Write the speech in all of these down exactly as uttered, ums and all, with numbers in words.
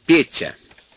Петя.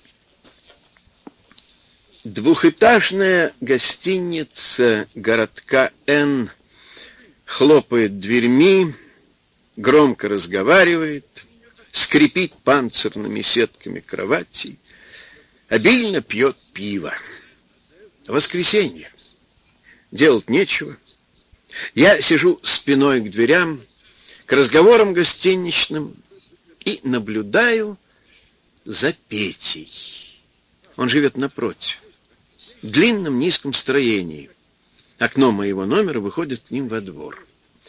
Двухэтажная гостиница городка Н хлопает дверьми, громко разговаривает, скрипит панцирными сетками кроватей, обильно пьет пиво. Воскресенье. Делать нечего. Я сижу спиной к дверям, к разговорам гостиничным и наблюдаю за Петей. Он живет напротив, в длинном низком строении. Окно моего номера выходит к ним во двор.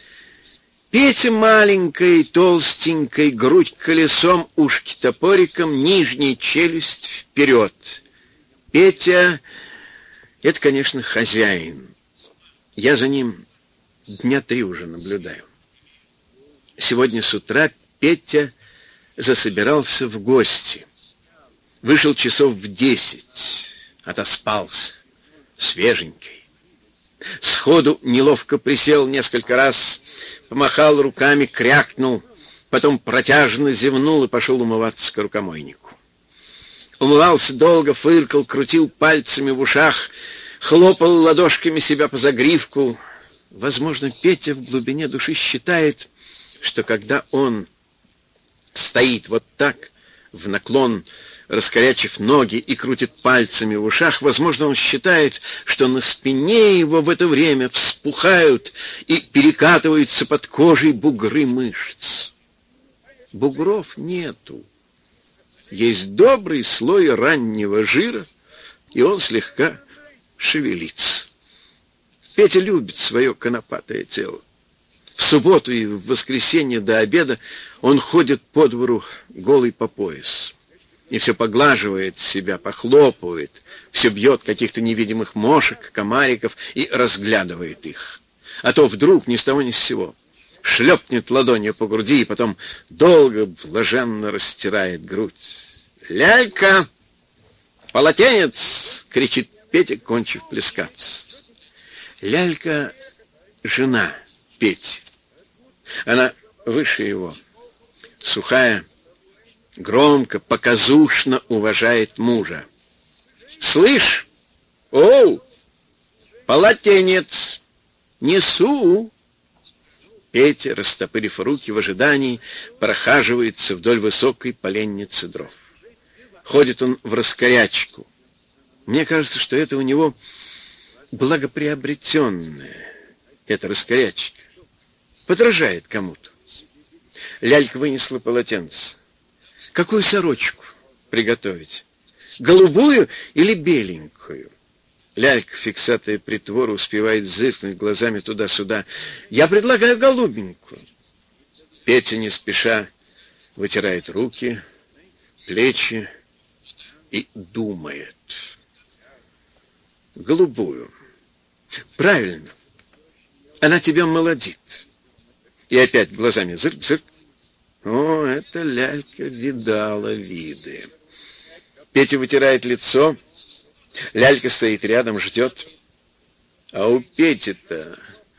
Петя маленькой, толстенькой, грудь колесом, ушки топориком, нижняя челюсть вперед. Петя — это, конечно, хозяин. Я за ним дня три уже наблюдаю. Сегодня с утра Петя засобирался в гости. Вышел часов в десять, отоспался, свеженький. Сходу неловко присел несколько раз, помахал руками, крякнул, потом протяжно зевнул и пошел умываться к рукомойнику. Умывался долго, фыркал, крутил пальцами в ушах, хлопал ладошками себя по загривку. Возможно, Петя в глубине души считает, что когда он стоит вот так, в наклон, раскорячив ноги и крутит пальцами в ушах, возможно, он считает, что на спине его в это время вспухают и перекатываются под кожей бугры мышц. Бугров нету. Есть добрый слой раннего жира, и он слегка шевелится. Петя любит свое конопатое тело. В субботу и в воскресенье до обеда он ходит по двору голый по пояс. И все поглаживает себя, похлопывает, все бьет каких-то невидимых мошек, комариков и разглядывает их. А то вдруг ни с того ни с сего шлепнет ладонью по груди и потом долго блаженно растирает грудь. «Лялька! Полотенец!» — кричит Петя, кончив плескаться. Лялька — жена Пети. Она выше его, сухая, громко, показушно уважает мужа. «Слышь, оу, полотенец! Несу!» Петя, растопырив руки в ожидании, прохаживается вдоль высокой поленницы дров. Ходит он в раскорячку. Мне кажется, что это у него благоприобретенное, эта раскорячка. Подражает кому-то. Лялька вынесла полотенце. Какую сорочку приготовить? Голубую или беленькую? Лялька, фиксатая притвора, успевает зыркнуть глазами туда-сюда. Я предлагаю голубенькую. Петя не спеша вытирает руки, плечи и думает. Голубую. Правильно. Она тебя молодит. И опять глазами зырк-зырк. О, эта Лялька видала виды. Петя вытирает лицо. Лялька стоит рядом, ждет. А у Пети-то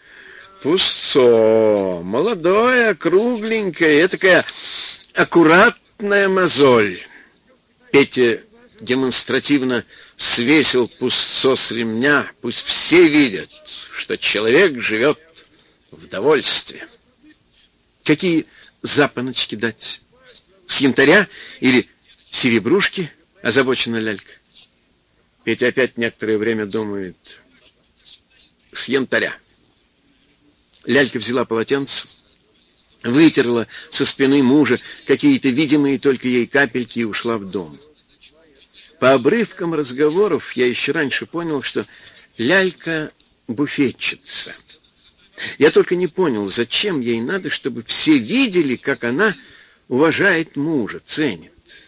пусто, молодое, кругленькое, этакая аккуратная мозоль. Петя демонстративно свесил пустцо с ремня. Пусть все видят, что человек живет в довольстве. Какие запоночки дать? С янтаря или серебрушки? Озабочена Лялька. Петя опять некоторое время думает. С янтаря. Лялька взяла полотенце, вытерла со спины мужа какие-то видимые только ей капельки и ушла в дом. По обрывкам разговоров я еще раньше понял, что Лялька буфетчица. Я только не понял, зачем ей надо, чтобы все видели, как она уважает мужа, ценит.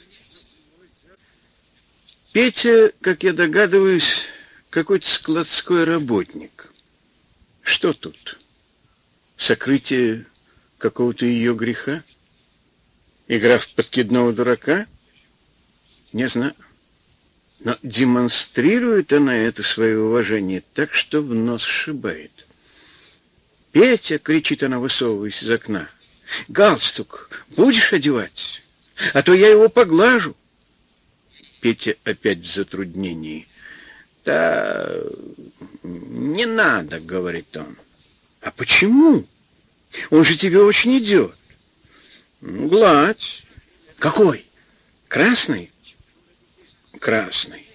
Петя, как я догадываюсь, какой-то складской работник. Что тут? Сокрытие какого-то ее греха? Игра в подкидного дурака? Не знаю. Но демонстрирует она это свое уважение так, что в нос сшибает. «Петя!» — кричит она, высовываясь из окна. «Галстук будешь одевать? А то я его поглажу». Петя опять в затруднении. Да не надо, говорит он. А почему? Он же тебе очень идет. Ну, гладь. Какой? Красный? Красный.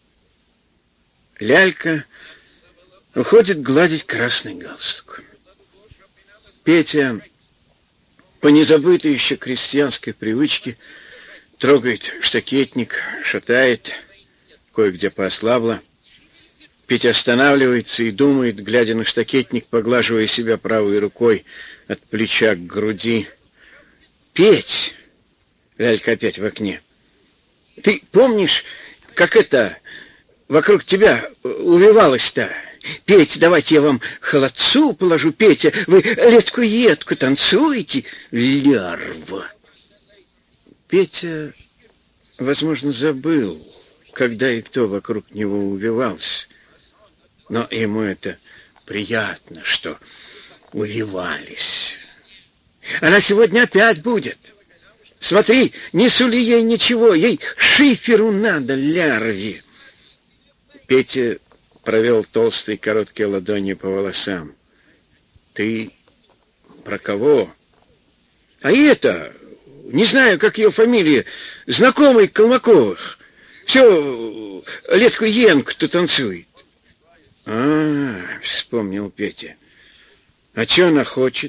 Лялька уходит гладить красный галстук. Петя, по незабытой еще крестьянской привычке, трогает штакетник, шатает, кое-где поослабло. Петя останавливается и думает, глядя на штакетник, поглаживая себя правой рукой от плеча к груди. «Петь!» — Лялька опять в окне. «Ты помнишь, как это вокруг тебя увивалось-то? Петь, давайте я вам холодцу положу, Петя, вы летку-едку танцуете, лярва!» Петя, возможно, забыл, когда и кто вокруг него увивался. Но ему это приятно, что увивались. Она сегодня опять будет. Смотри, не сули ей ничего, ей шиферу надо, лярви. Петя провел толстой короткой ладонью по волосам. Ты про кого? А это, не знаю, как ее фамилия, знакомый Колмаковых. Все, летку Янку-то танцует. А, вспомнил Петя. А что она хочет?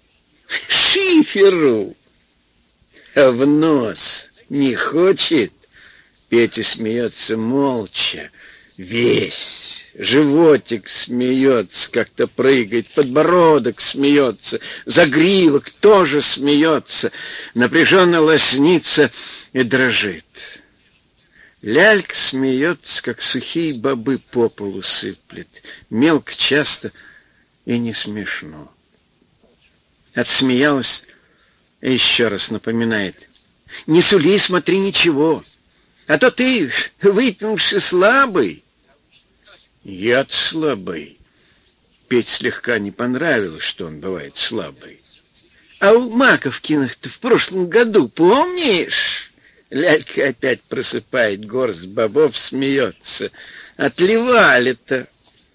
Шиферу. А в нос не хочет? Петя смеется молча, весь. Животик смеется, как-то прыгает, подбородок смеется, загривок тоже смеется, напряженно лоснится и дрожит. Лялька смеется, как сухие бобы по полу сыплет, мелко, часто и не смешно. Отсмеялась и еще раз напоминает: не сули, смотри, ничего, а то ты, выпивший, слабый. Я-то слабый. Петь слегка не понравилось, что он бывает слабый. А у Маковкиных-то в прошлом году, помнишь? Лялька опять просыпает горсть бобов, смеется. Отливали-то.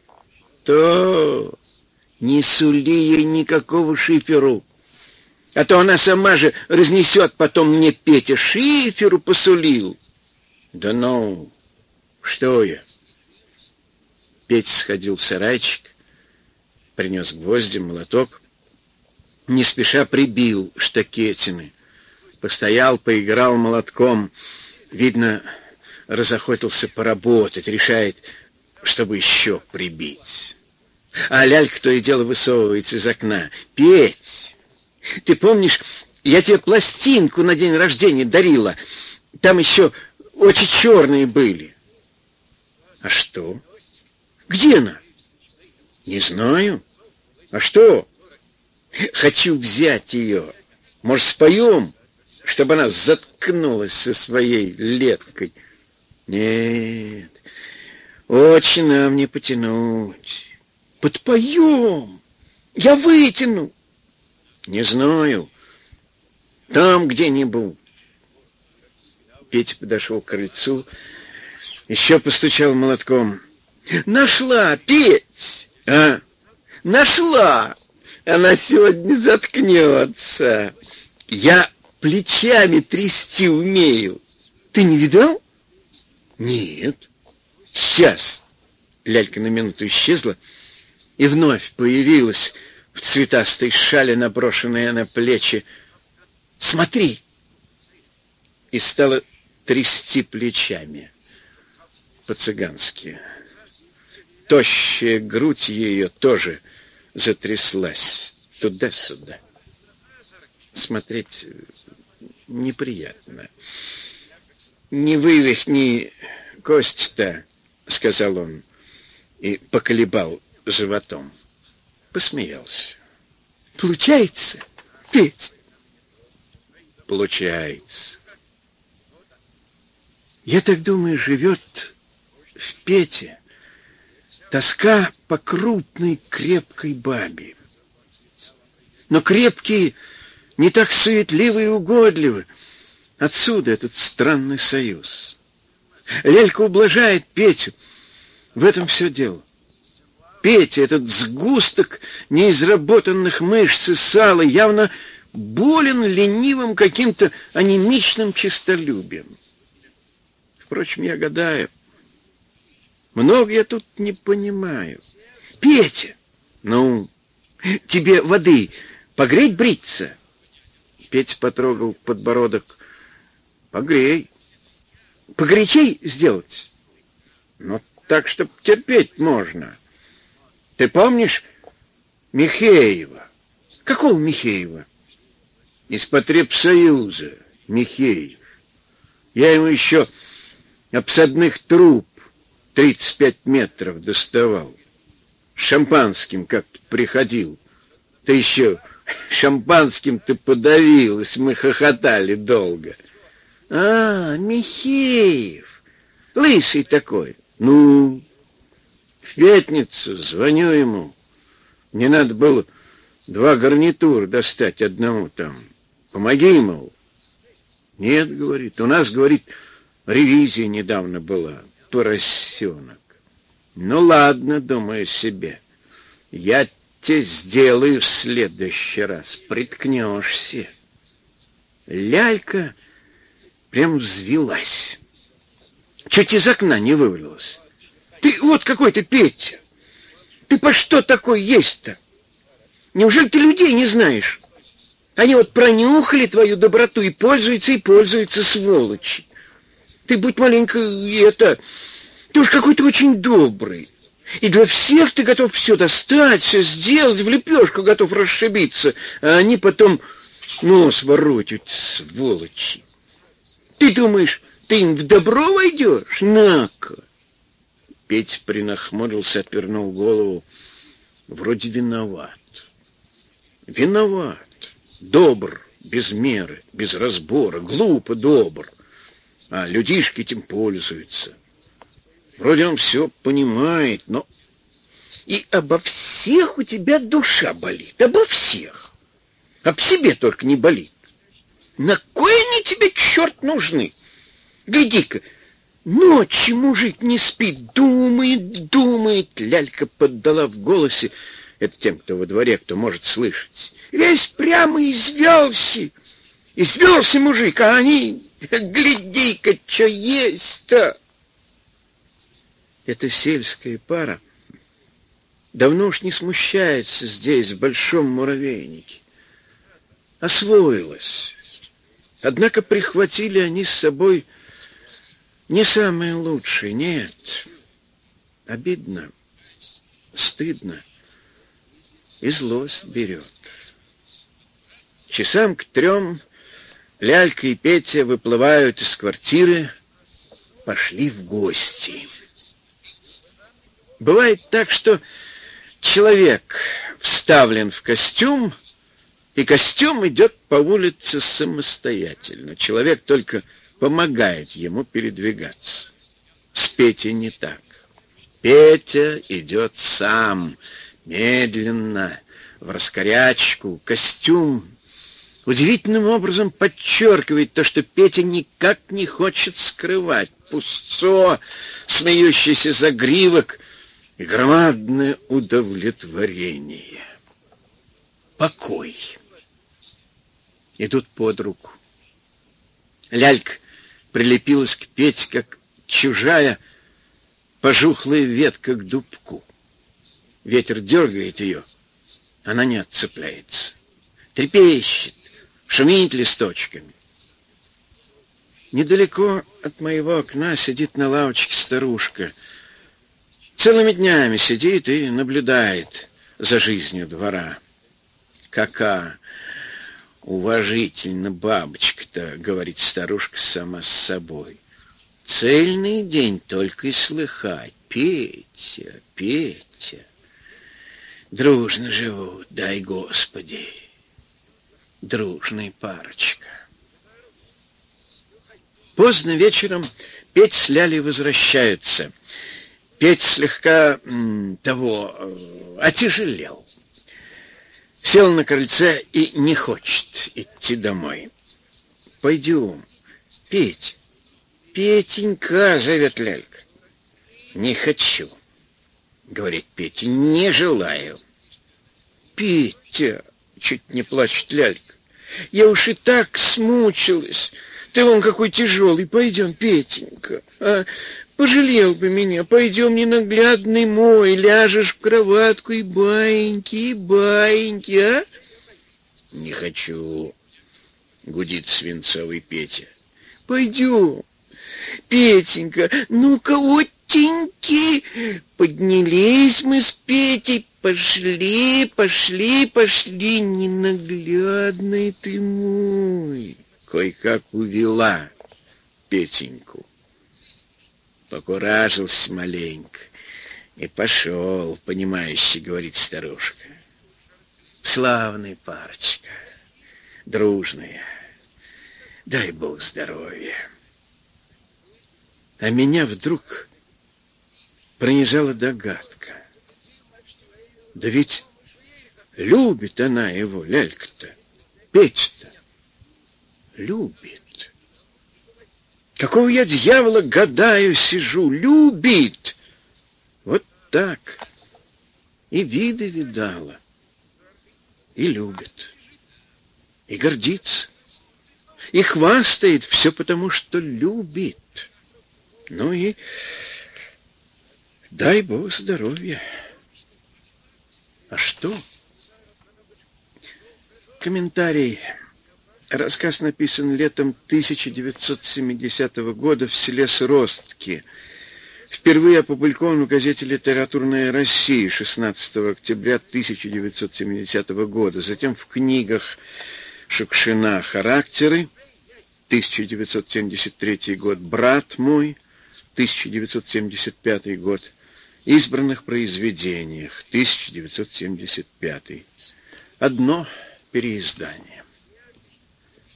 То не сули ей никакого шиферу. А то она сама же разнесет потом мне, Петя, шиферу посулил. Да ну, что я? Петя сходил в сарайчик, принес гвозди, молоток, не спеша прибил штакетины. Постоял, поиграл молотком. Видно, разохотился поработать, решает, чтобы еще прибить. А лялька то и дело высовывается из окна. «Петь, ты помнишь, я тебе пластинку на день рождения дарила? Там еще очень черные были». «А что? Где она?» «Не знаю. А что?» «Хочу взять ее. Может, споем, чтобы она заткнулась со своей леткой?» «Нет, очень нам не потянуть». «Подпоем! Я вытяну!» «Не знаю. Там где-нибудь». Петя подошел к крыльцу, еще постучал молотком. «Нашла, Петь!» «А? Нашла! Она сегодня заткнется. Я плечами трясти умею. Ты не видал?» «Нет». «Сейчас». Лялька на минуту исчезла и вновь появилась в цветастой шали, наброшенная на плечи. «Смотри!» И стала трясти плечами по-цыгански. Тощая грудь ее тоже затряслась туда-сюда. Смотреть неприятно. «Не вывихни кость-то», — сказал он и поколебал животом. Посмеялся. «Получается, Петь?» «Получается». Я так думаю, живет в Пете тоска по крупной крепкой бабе. Но крепкие не так суетливы и угодливы. Отсюда этот странный союз. Лелька ублажает Петю. В этом все дело. Петя, этот сгусток неизработанных мышц и сала, явно болен ленивым каким-то анемичным честолюбием. Впрочем, я гадаю. Много я тут не понимаю. Петя, ну, тебе воды погреть бриться? Петя потрогал подбородок. Погрей. Погорячей сделать? Ну, так, чтоб терпеть можно. Ты помнишь Михеева? Какого Михеева? Из потребсоюза Михеев. Я ему еще обсадных труб тридцать пять метров доставал. Шампанским как-то приходил. Ты еще шампанским-то подавилась, мы хохотали долго. А, Михеев, лысый такой. Ну, в пятницу звоню ему. Мне надо было два гарнитура достать одному там. Помоги, мол. Нет, говорит, у нас, говорит, ревизия недавно была. Поросенок. Ну ладно, думаю себе. Я тебе сделаю в следующий раз. Приткнешься. Лялька прям взвилась. Чуть из окна не вывалилась. Ты вот какой ты, Петя. Ты по что такой есть-то? Неужели ты людей не знаешь? Они вот пронюхали твою доброту и пользуются, и пользуются, сволочи. Ты будь маленько это... Ты уж какой-то очень добрый. И для всех ты готов все достать, все сделать, в лепешку готов расшибиться, а они потом нос воротят, сволочи. Ты думаешь, ты им в добро войдешь? На-ка! Петя принахмурился, отвернул голову. Вроде виноват. Виноват. Добр, без меры, без разбора, глупо добр. А людишки этим пользуются. Вроде он все понимает, но... И обо всех у тебя душа болит. Обо всех. Об себе только не болит. На кой они тебе, черт, нужны? Гляди-ка, ночью мужик не спит, думает, думает. Лялька поддала в голосе. Это тем, кто во дворе, кто может слышать. Весь прямо извелся. Извелся мужик, а они... Гляди-ка, что есть-то. Эта сельская пара давно уж не смущается здесь, в большом муравейнике. Освоилась. Однако прихватили они с собой не самые лучшие, нет. Обидно, стыдно, и злость берет. Часам к трем Лялька и Петя выплывают из квартиры, пошли в гости. Бывает так, что человек вставлен в костюм, и костюм идет по улице самостоятельно. Человек только помогает ему передвигаться. С Петей не так. Петя идет сам, медленно, в раскорячку. Костюм удивительным образом подчеркивает то, что Петя никак не хочет скрывать. Пусцо, смеющийся загривок и громадное удовлетворение. Покой. Идут под руку. Лялька прилепилась к Пете, как чужая пожухлая ветка к дубку. Ветер дергает ее, она не отцепляется. Трепещет, шумит листочками. Недалеко от моего окна сидит на лавочке старушка. Целыми днями сидит и наблюдает за жизнью двора. Какая уважительно бабочка-то, говорит старушка сама с собой. Цельный день только и слыхать. Петя, Петя. Дружно живут, дай Господи. Дружная парочка. Поздно вечером Петя с Лялей возвращаются. Петя слегка м, того э, отяжелел. Сел на крыльце и не хочет идти домой. Пойдем, Петь. Петенька, зовет лялька. Не хочу, говорит Петя, не желаю. Петя, чуть не плачет лялька, я уж и так смучилась. Ты вон какой тяжелый. Пойдем, Петенька, а? Пожалел бы меня. Пойдем, ненаглядный мой, ляжешь в кроватку и баиньки, и баиньки, а? Не хочу, гудит свинцовый Петя. Пойдем, Петенька, ну-ка, отеньки. Поднялись мы с Петей, пошли, пошли, пошли, ненаглядный ты мой. Кой-как увела Петеньку. Покуражился маленько и пошел, понимающе, говорит старушка. Славная парочка, дружная, дай Бог здоровья. А меня вдруг пронизала догадка. Да ведь любит она его, лялька-то, Петя-то. Любит. Какого я дьявола гадаю, сижу? Любит. Вот так. И виды видала. И любит. И гордится. И хвастает все потому, что любит. Ну и дай Бог здоровья. А что? Комментарий. Рассказ написан летом тысяча девятьсот семидесятого года в селе Сростки. Впервые опубликован в газете «Литературная Россия» шестнадцатого октября тысяча девятьсот семидесятого года. Затем в книгах Шукшина «Характеры», тысяча девятьсот семьдесят третий год, «Брат мой», тысяча девятьсот семьдесят пятый год, «Избранных произведениях», тысяча девятьсот семьдесят пятый. Одно переиздание.